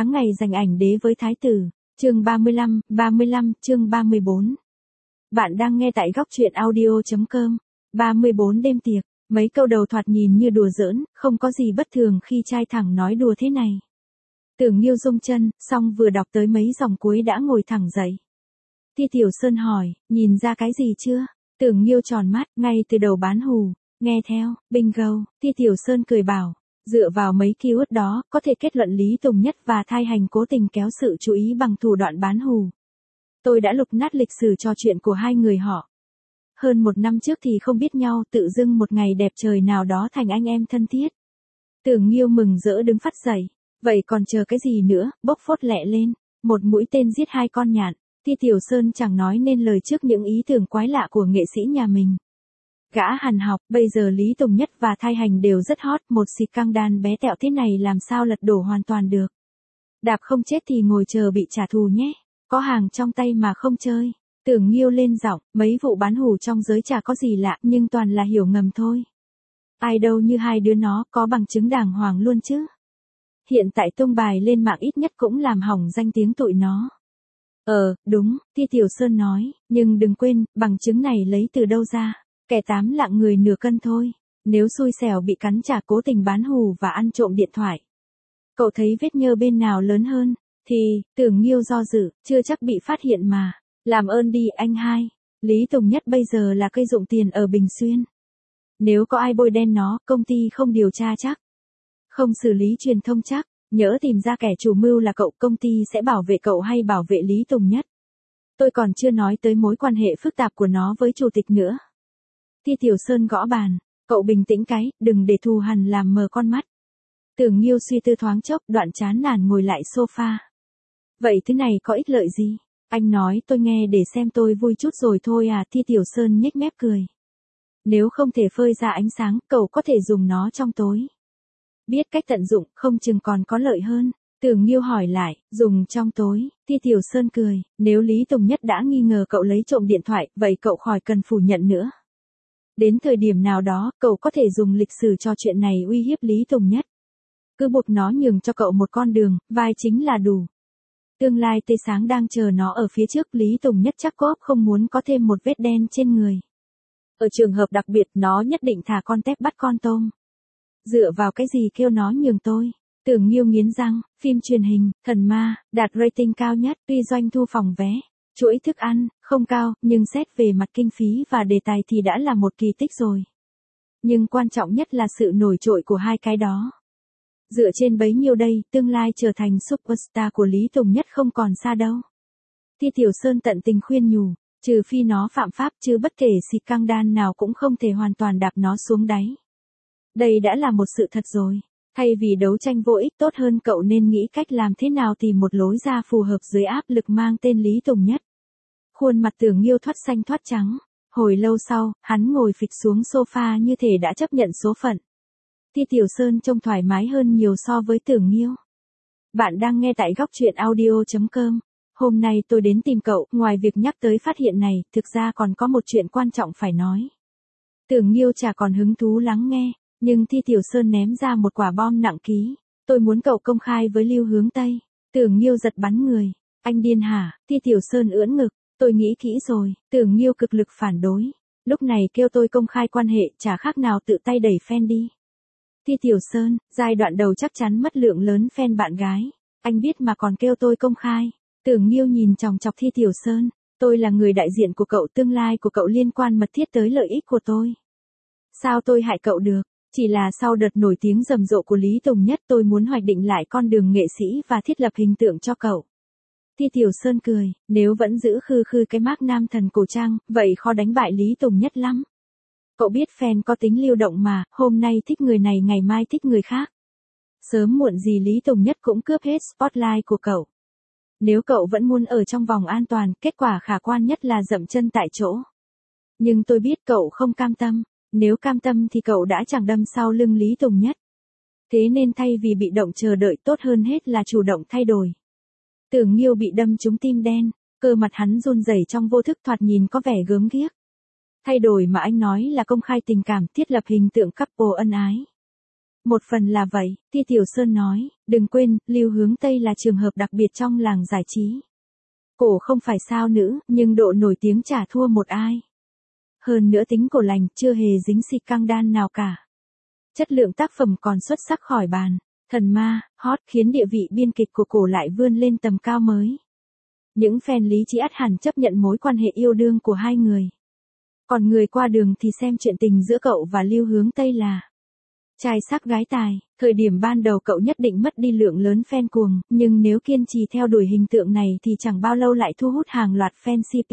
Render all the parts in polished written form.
Tháng ngày giành ảnh đế với thái tử, chương 35, chương 34. Bạn đang nghe tại góc truyện audio.com. 34 đêm tiệc, mấy câu đầu thoạt nhìn như đùa giỡn, không có gì bất thường khi trai thẳng nói đùa thế này. Tưởng Nghiêu rung chân, xong vừa đọc tới mấy dòng cuối đã ngồi thẳng dậy. Ti Tiểu Sơn hỏi, nhìn ra cái gì chưa? Tưởng Nghiêu tròn mắt, ngay từ đầu bán hù, nghe theo, bingo. Ti Tiểu Sơn cười bảo, dựa vào mấy keyword đó, có thể kết luận Lý Tùng Nhất và Thai Hành cố tình kéo sự chú ý bằng thủ đoạn bán hù. Tôi đã lục nát lịch sử trò chuyện của hai người họ. Hơn một năm trước thì không biết nhau, tự dưng một ngày đẹp trời nào đó thành anh em thân thiết. Tưởng Nghiêu mừng rỡ đứng phắt dậy. Vậy còn chờ cái gì nữa, bốc phốt lẹ lên. Một mũi tên giết hai con nhạn. Ti Tiểu Sơn chẳng nói nên lời trước những ý tưởng quái lạ của nghệ sĩ nhà mình. Gã hàn học, bây giờ Lý Tùng Nhất và Thai Hành đều rất hot, một xịt căng đan bé tẹo thế này làm sao lật đổ hoàn toàn được. Đạp không chết thì ngồi chờ bị trả thù nhé, có hàng trong tay mà không chơi. Tưởng Nghiêu lên giọng, mấy vụ bán hủ trong giới chả có gì lạ, nhưng toàn là hiểu ngầm thôi. Ai đâu như hai đứa nó, có bằng chứng đàng hoàng luôn chứ. Hiện tại tung bài lên mạng ít nhất cũng làm hỏng danh tiếng tụi nó. Đúng, Ti Tiểu Sơn nói, nhưng đừng quên, bằng chứng này lấy từ đâu ra. Kẻ tám lạng người nửa cân thôi. Nếu xui xẻo bị cắn trả cố tình bán hù và ăn trộm điện thoại. Cậu thấy vết nhơ bên nào lớn hơn? Thì, Tưởng Nghiêu do dự, chưa chắc bị phát hiện mà. Làm ơn đi anh hai. Lý Tùng Nhất bây giờ là cây dụng tiền ở Bình Xuyên. Nếu có ai bôi đen nó, công ty không điều tra chắc. Không xử lý truyền thông chắc. Nhỡ tìm ra kẻ chủ mưu là cậu, công ty sẽ bảo vệ cậu hay bảo vệ Lý Tùng Nhất. Tôi còn chưa nói tới mối quan hệ phức tạp của nó với chủ tịch nữa. Ti Tiểu Sơn gõ bàn, cậu bình tĩnh cái, đừng để thù hằn làm mờ con mắt. Tưởng Nghiêu suy tư thoáng chốc, đoạn chán nản ngồi lại sofa. Vậy thứ này có ích lợi gì? Anh nói tôi nghe để xem tôi vui chút rồi thôi à. Ti Tiểu Sơn nhếch mép cười. Nếu không thể phơi ra ánh sáng, cậu có thể dùng nó trong tối. Biết cách tận dụng, không chừng còn có lợi hơn. Tưởng Nghiêu hỏi lại, dùng trong tối. Ti Tiểu Sơn cười, nếu Lý Tùng Nhất đã nghi ngờ cậu lấy trộm điện thoại, vậy cậu khỏi cần phủ nhận nữa. Đến thời điểm nào đó, cậu có thể dùng lịch sử cho chuyện này uy hiếp Lý Tùng Nhất. Cứ buộc nó nhường cho cậu một con đường, vai chính là đủ. Tương lai tươi sáng đang chờ nó ở phía trước, Lý Tùng Nhất chắc cóp không muốn có thêm một vết đen trên người. Ở trường hợp đặc biệt, nó nhất định thả con tép bắt con tôm. Dựa vào cái gì kêu nó nhường tôi? Tưởng Nghiêu nghiến răng, phim truyền hình, thần ma, đạt rating cao nhất, tuy doanh thu phòng vé, chuỗi thức ăn, không cao, nhưng xét về mặt kinh phí và đề tài thì đã là một kỳ tích rồi. Nhưng quan trọng nhất là sự nổi trội của hai cái đó. Dựa trên bấy nhiêu đây, tương lai trở thành superstar của Lý Tùng Nhất không còn xa đâu. Ti Tiểu Sơn tận tình khuyên nhủ, trừ phi nó phạm pháp, chứ bất kể xịt căng đan nào cũng không thể hoàn toàn đạp nó xuống đáy. Đây đã là một sự thật rồi. Thay vì đấu tranh vô ích, tốt hơn cậu nên nghĩ cách làm thế nào tìm một lối ra phù hợp dưới áp lực mang tên Lý Tùng Nhất. Khuôn mặt Tưởng Nghiêu thoát xanh thoát trắng. Hồi lâu sau, hắn ngồi phịch xuống sofa như thể đã chấp nhận số phận. Ti Tiểu Sơn trông thoải mái hơn nhiều so với Tưởng Nghiêu. Bạn đang nghe tại góc truyện audio.com. Hôm nay tôi đến tìm cậu, ngoài việc nhắc tới phát hiện này, thực ra còn có một chuyện quan trọng phải nói. Tưởng Nghiêu chả còn hứng thú lắng nghe. Nhưng Ti Tiểu Sơn ném ra một quả bom nặng ký. Tôi muốn cậu công khai với Lưu Hướng Tây. Tưởng Nghiêu giật bắn người. Anh điên hả? Ti Tiểu Sơn ưỡn ngực. Tôi nghĩ kỹ rồi. Tưởng Nghiêu cực lực phản đối. Lúc này kêu tôi công khai quan hệ chả khác nào tự tay đẩy fan đi. Ti Tiểu Sơn, giai đoạn đầu chắc chắn mất lượng lớn fan bạn gái. Anh biết mà còn kêu tôi công khai. Tưởng Nghiêu nhìn chòng chọc Ti Tiểu Sơn. Tôi là người đại diện của cậu, tương lai của cậu liên quan mật thiết tới lợi ích của tôi. Sao tôi hại cậu được? Chỉ là sau đợt nổi tiếng rầm rộ của Lý Tùng Nhất, tôi muốn hoạch định lại con đường nghệ sĩ và thiết lập hình tượng cho cậu. Ti Tiểu Sơn cười, nếu vẫn giữ khư khư cái mác nam thần cổ trang, vậy khó đánh bại Lý Tùng Nhất lắm. Cậu biết fan có tính lưu động mà, hôm nay thích người này ngày mai thích người khác. Sớm muộn gì Lý Tùng Nhất cũng cướp hết spotlight của cậu. Nếu cậu vẫn muốn ở trong vòng an toàn, kết quả khả quan nhất là dậm chân tại chỗ. Nhưng tôi biết cậu không cam tâm. Nếu cam tâm thì cậu đã chẳng đâm sau lưng Lý Tùng Nhất. Thế nên thay vì bị động chờ đợi, tốt hơn hết là chủ động thay đổi. Tưởng Nghiêu bị đâm trúng tim đen, cơ mặt hắn run rẩy trong vô thức, thoạt nhìn có vẻ gớm ghiếc. Thay đổi mà anh nói là công khai tình cảm, thiết lập hình tượng couple ân ái. Một phần là vậy, Ti Tiểu Sơn nói, đừng quên, Lưu Hướng Tây là trường hợp đặc biệt trong làng giải trí. Cổ không phải sao nữ, nhưng độ nổi tiếng chả thua một ai. Hơn nữa tính cổ lành, chưa hề dính xì căng đan nào cả. Chất lượng tác phẩm còn xuất sắc khỏi bàn. Thần ma, hot khiến địa vị biên kịch của cổ lại vươn lên tầm cao mới. Những fan lý trí ắt hẳn chấp nhận mối quan hệ yêu đương của hai người. Còn người qua đường thì xem chuyện tình giữa cậu và Lưu Hướng Tây là trai sắc gái tài. Thời điểm ban đầu cậu nhất định mất đi lượng lớn fan cuồng, nhưng nếu kiên trì theo đuổi hình tượng này thì chẳng bao lâu lại thu hút hàng loạt fan CP.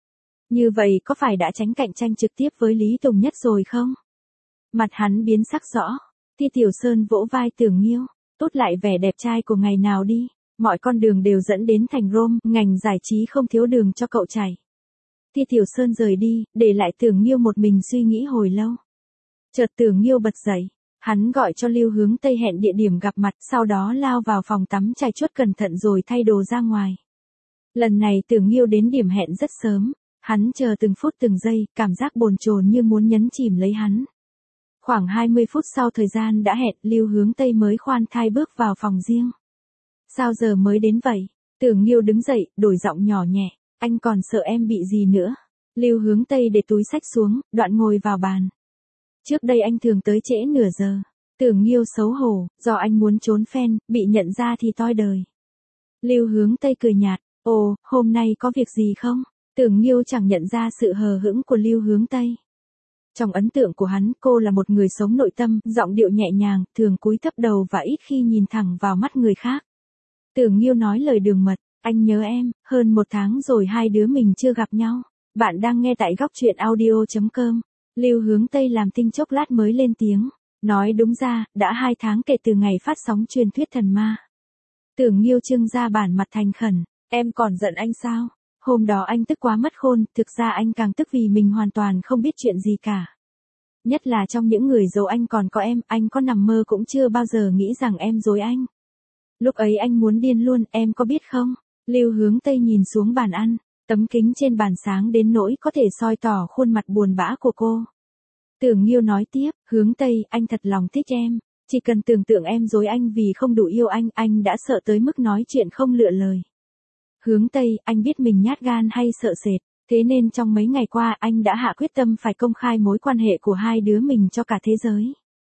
Như vậy có phải đã tránh cạnh tranh trực tiếp với Lý Tùng Nhất rồi không? Mặt hắn biến sắc rõ. Ti Tiểu Sơn vỗ vai Tưởng Nghiêu, tốt lại vẻ đẹp trai của ngày nào đi. Mọi con đường đều dẫn đến thành Rome, ngành giải trí không thiếu đường cho cậu chảy. Ti Tiểu Sơn rời đi, để lại Tưởng Nghiêu một mình suy nghĩ hồi lâu. Chợt Tưởng Nghiêu bật dậy, hắn gọi cho Lưu Hướng Tây hẹn địa điểm gặp mặt, sau đó lao vào phòng tắm chải chuốt cẩn thận rồi thay đồ ra ngoài. Lần này Tưởng Nghiêu đến điểm hẹn rất sớm, hắn chờ từng phút từng giây, cảm giác bồn chồn như muốn nhấn chìm lấy hắn. Khoảng 20 phút sau thời gian đã hẹn, Lưu Hướng Tây mới khoan thai bước vào phòng riêng. Sao giờ mới đến vậy? Tưởng Nghiêu đứng dậy, đổi giọng nhỏ nhẹ, anh còn sợ em bị gì nữa? Lưu Hướng Tây để túi xách xuống, đoạn ngồi vào bàn. Trước đây anh thường tới trễ nửa giờ. Tưởng Nghiêu xấu hổ, do anh muốn trốn fan, bị nhận ra thì toi đời. Lưu Hướng Tây cười nhạt, ồ, hôm nay có việc gì không? Tưởng Nghiêu chẳng nhận ra sự hờ hững của Lưu Hướng Tây. Trong ấn tượng của hắn, cô là một người sống nội tâm, giọng điệu nhẹ nhàng, thường cúi thấp đầu và ít khi nhìn thẳng vào mắt người khác. Tưởng Nghiêu nói lời đường mật, anh nhớ em, hơn 1 tháng rồi hai đứa mình chưa gặp nhau. Bạn đang nghe tại góc truyện audio.com. Lưu Hướng Tây làm tinh chốc lát mới lên tiếng. Nói đúng ra, đã 2 tháng kể từ ngày phát sóng truyền thuyết thần ma. Tưởng Nghiêu trưng ra bản mặt thành khẩn, em còn giận anh sao? Hôm đó anh tức quá mất khôn, thực ra anh càng tức vì mình hoàn toàn không biết chuyện gì cả. Nhất là trong những người giấu anh còn có em, anh có nằm mơ cũng chưa bao giờ nghĩ rằng em dối anh. Lúc ấy anh muốn điên luôn, em có biết không? Lưu Hướng Tây nhìn xuống bàn ăn, tấm kính trên bàn sáng đến nỗi có thể soi tỏ khuôn mặt buồn bã của cô. Tưởng Nghiêu nói tiếp, Hướng Tây, anh thật lòng thích em. Chỉ cần tưởng tượng em dối anh vì không đủ yêu anh đã sợ tới mức nói chuyện không lựa lời. Hướng Tây, anh biết mình nhát gan hay sợ sệt, thế nên trong mấy ngày qua anh đã hạ quyết tâm phải công khai mối quan hệ của hai đứa mình cho cả thế giới.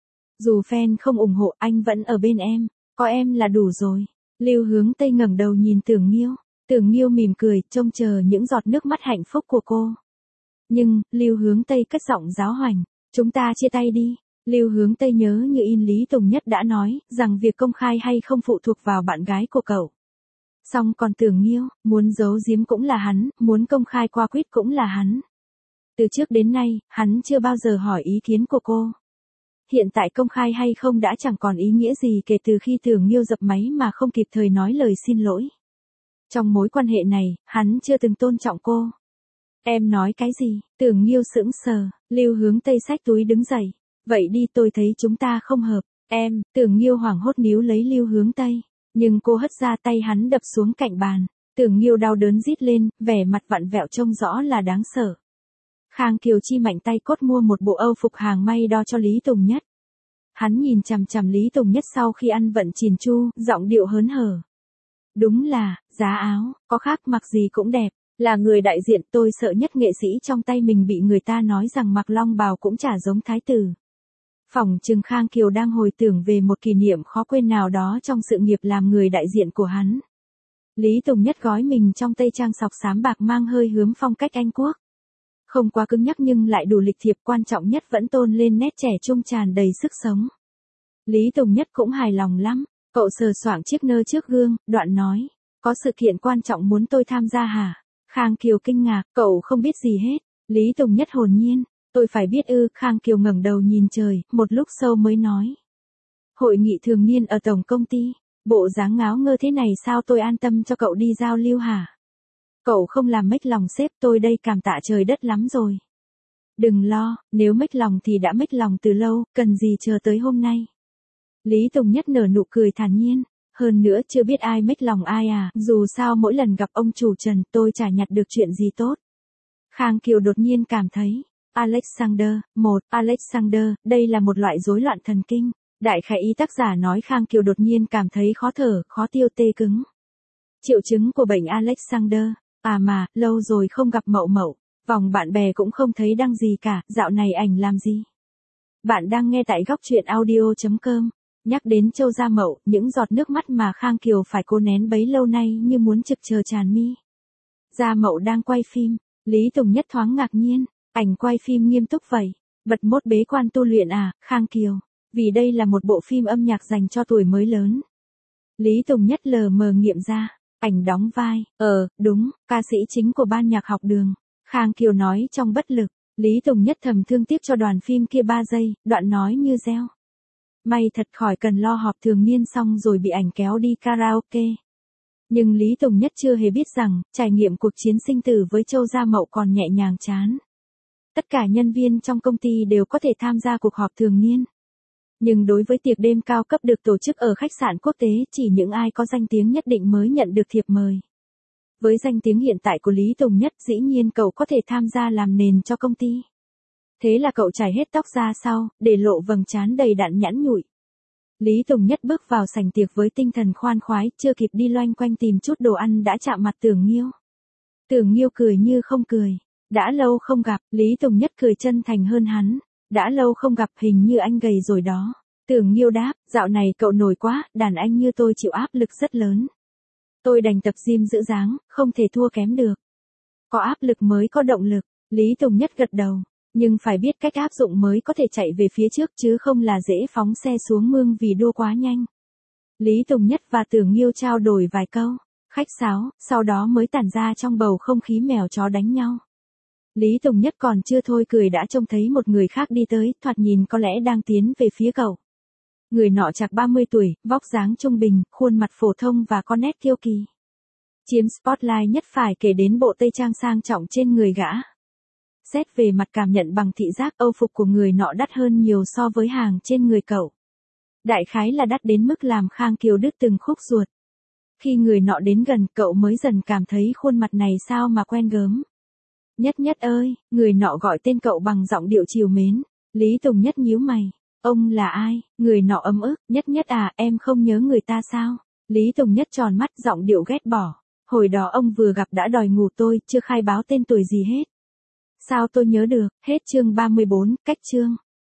Dù fan không ủng hộ, anh vẫn ở bên em, có em là đủ rồi. Lưu Hướng Tây ngẩng đầu nhìn Tưởng Nghiêu. Tưởng Nghiêu mỉm cười, trông chờ những giọt nước mắt hạnh phúc của cô. Nhưng, Lưu Hướng Tây cất giọng giáo hoành, chúng ta chia tay đi. Lưu Hướng Tây nhớ như in Lý Tùng Nhất đã nói, rằng việc công khai hay không phụ thuộc vào bạn gái của cậu. Song còn Tưởng Nghiêu, muốn giấu giếm cũng là hắn, muốn công khai qua quýt cũng là hắn. Từ trước đến nay, hắn chưa bao giờ hỏi ý kiến của cô. Hiện tại công khai hay không đã chẳng còn ý nghĩa gì kể từ khi Tưởng Nghiêu dập máy mà không kịp thời nói lời xin lỗi. Trong mối quan hệ này, hắn chưa từng tôn trọng cô. Em nói cái gì? Tưởng Nghiêu sững sờ, Lưu Hướng Tây xách túi đứng dậy. Vậy đi, tôi thấy chúng ta không hợp. Em, Tưởng Nghiêu hoảng hốt níu lấy Lưu Hướng Tây. Nhưng cô hất ra tay hắn đập xuống cạnh bàn. Tưởng Nghiêu đau đớn rít lên, vẻ mặt vặn vẹo trông rõ là đáng sợ. Khang Kiều Chi mạnh tay cốt mua một bộ âu phục hàng may đo cho Lý Tùng Nhất. Hắn nhìn chằm chằm Lý Tùng Nhất sau khi ăn vận chỉn chu, giọng điệu hớn hở. Đúng là, giá áo, có khác mặc gì cũng đẹp. Là người đại diện, tôi sợ nhất nghệ sĩ trong tay mình bị người ta nói rằng mặc long bào cũng chả giống thái tử. Phỏng chừng Khang Kiều đang hồi tưởng về một kỷ niệm khó quên nào đó trong sự nghiệp làm người đại diện của hắn. Lý Tùng Nhất gói mình trong tây trang sọc xám bạc mang hơi hướng phong cách Anh Quốc. Không quá cứng nhắc nhưng lại đủ lịch thiệp, quan trọng nhất vẫn tôn lên nét trẻ trung tràn đầy sức sống. Lý Tùng Nhất cũng hài lòng lắm, cậu sờ soạng chiếc nơ trước gương, đoạn nói, có sự kiện quan trọng muốn tôi tham gia hả? Khang Kiều kinh ngạc, cậu không biết gì hết. Lý Tùng Nhất hồn nhiên, tôi phải biết ư? Khang Kiều ngẩng đầu nhìn trời, một lúc sau mới nói. Hội nghị thường niên ở tổng công ty, bộ dáng ngáo ngơ thế này sao tôi an tâm cho cậu đi giao lưu hả? Cậu không làm mếch lòng sếp tôi đây, cảm tạ trời đất lắm rồi. Đừng lo, nếu mếch lòng thì đã mếch lòng từ lâu, cần gì chờ tới hôm nay. Lý Tùng Nhất nở nụ cười thản nhiên, hơn nữa chưa biết ai mếch lòng ai à, dù sao mỗi lần gặp ông chủ Trần tôi chả nhặt được chuyện gì tốt. Khang Kiều đột nhiên cảm thấy, Alexander, đây là một loại rối loạn thần kinh. Đại khái ý tác giả nói Khang Kiều đột nhiên cảm thấy khó thở, khó tiêu tê cứng. Triệu chứng của bệnh Alexander. À mà, lâu rồi không gặp Mậu Mậu. Vòng bạn bè cũng không thấy đăng gì cả, dạo này ảnh làm gì? Bạn đang nghe tại góc chuyện audio.com. Nhắc đến Châu Gia Mậu, những giọt nước mắt mà Khang Kiều phải cố nén bấy lâu nay như muốn trực chờ tràn mi. Gia Mậu đang quay phim, Lý Tùng Nhất thoáng ngạc nhiên, ảnh quay phim nghiêm túc vậy. Bật mốt bế quan tu luyện à, Khang Kiều, vì đây là một bộ phim âm nhạc dành cho tuổi mới lớn. Lý Tùng Nhất lờ mờ nghiệm ra, ảnh đóng vai, đúng, ca sĩ chính của ban nhạc học đường. Khang Kiều nói trong bất lực, Lý Tùng Nhất thầm thương tiếc cho đoàn phim kia 3 giây, đoạn nói như reo. May thật khỏi cần lo họp thường niên xong rồi bị ảnh kéo đi karaoke. Nhưng Lý Tùng Nhất chưa hề biết rằng, trải nghiệm cuộc chiến sinh tử với Châu Gia Mậu còn nhẹ nhàng chán. Tất cả nhân viên trong công ty đều có thể tham gia cuộc họp thường niên. Nhưng đối với tiệc đêm cao cấp được tổ chức ở khách sạn quốc tế, chỉ những ai có danh tiếng nhất định mới nhận được thiệp mời. Với danh tiếng hiện tại của Lý Tùng Nhất, dĩ nhiên cậu có thể tham gia làm nền cho công ty. Thế là cậu chải hết tóc ra sau, để lộ vầng trán đầy đặn nhẵn nhụi. Lý Tùng Nhất bước vào sảnh tiệc với tinh thần khoan khoái, chưa kịp đi loanh quanh tìm chút đồ ăn đã chạm mặt Tưởng Nghiêu. Tưởng Nghiêu cười như không cười. Đã lâu không gặp, Lý Tùng Nhất cười chân thành hơn hắn. Đã lâu không gặp, hình như anh gầy rồi đó. Tưởng Nghiêu đáp, dạo này cậu nổi quá, đàn anh như tôi chịu áp lực rất lớn. Tôi đành tập gym giữ dáng, không thể thua kém được. Có áp lực mới có động lực, Lý Tùng Nhất gật đầu. Nhưng phải biết cách áp dụng mới có thể chạy về phía trước chứ không là dễ phóng xe xuống mương vì đua quá nhanh. Lý Tùng Nhất và Tưởng Nghiêu trao đổi vài câu, khách sáo, sau đó mới tản ra trong bầu không khí mèo chó đánh nhau. Lý Tùng Nhất còn chưa thôi cười đã trông thấy một người khác đi tới, thoạt nhìn có lẽ đang tiến về phía cậu. Người nọ chạc 30 tuổi, vóc dáng trung bình, khuôn mặt phổ thông và có nét kiêu kỳ. Chiếm spotlight nhất phải kể đến bộ tây trang sang trọng trên người gã. Xét về mặt cảm nhận bằng thị giác, âu phục của người nọ đắt hơn nhiều so với hàng trên người cậu. Đại khái là đắt đến mức làm Khang Kiều đứt từng khúc ruột. Khi người nọ đến gần, cậu mới dần cảm thấy khuôn mặt này sao mà quen gớm. Nhất Nhất ơi, người nọ gọi tên cậu bằng giọng điệu trìu mến. Lý Tùng Nhất nhíu mày. Ông là ai? Người nọ ấm ức. Nhất Nhất à, em không nhớ người ta sao? Lý Tùng Nhất tròn mắt, giọng điệu ghét bỏ. Hồi đó ông vừa gặp đã đòi ngủ tôi, chưa khai báo tên tuổi gì hết. Sao tôi nhớ được? Hết chương 34, cách chương.